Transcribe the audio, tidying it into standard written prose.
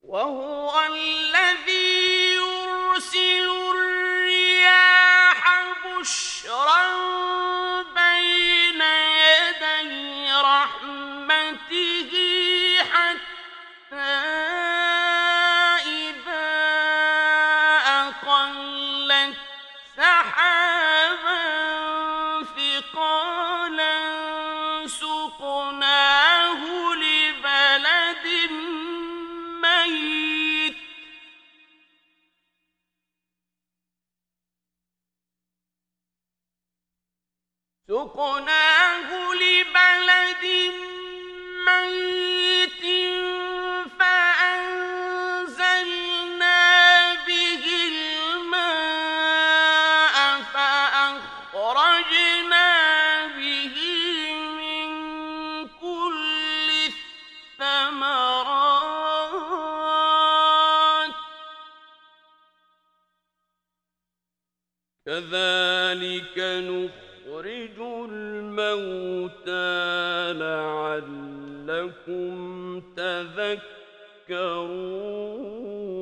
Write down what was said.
وهو الذي يرسل الرياح بشرا بين يدي رحمته حتى إذا أقلت سحابا ثقالا سقناه لبلد ميت فأنزلنا به الماء فأخرجنا به من كل الثمرات كذلك نخرج الموتى لعلكم تذكرون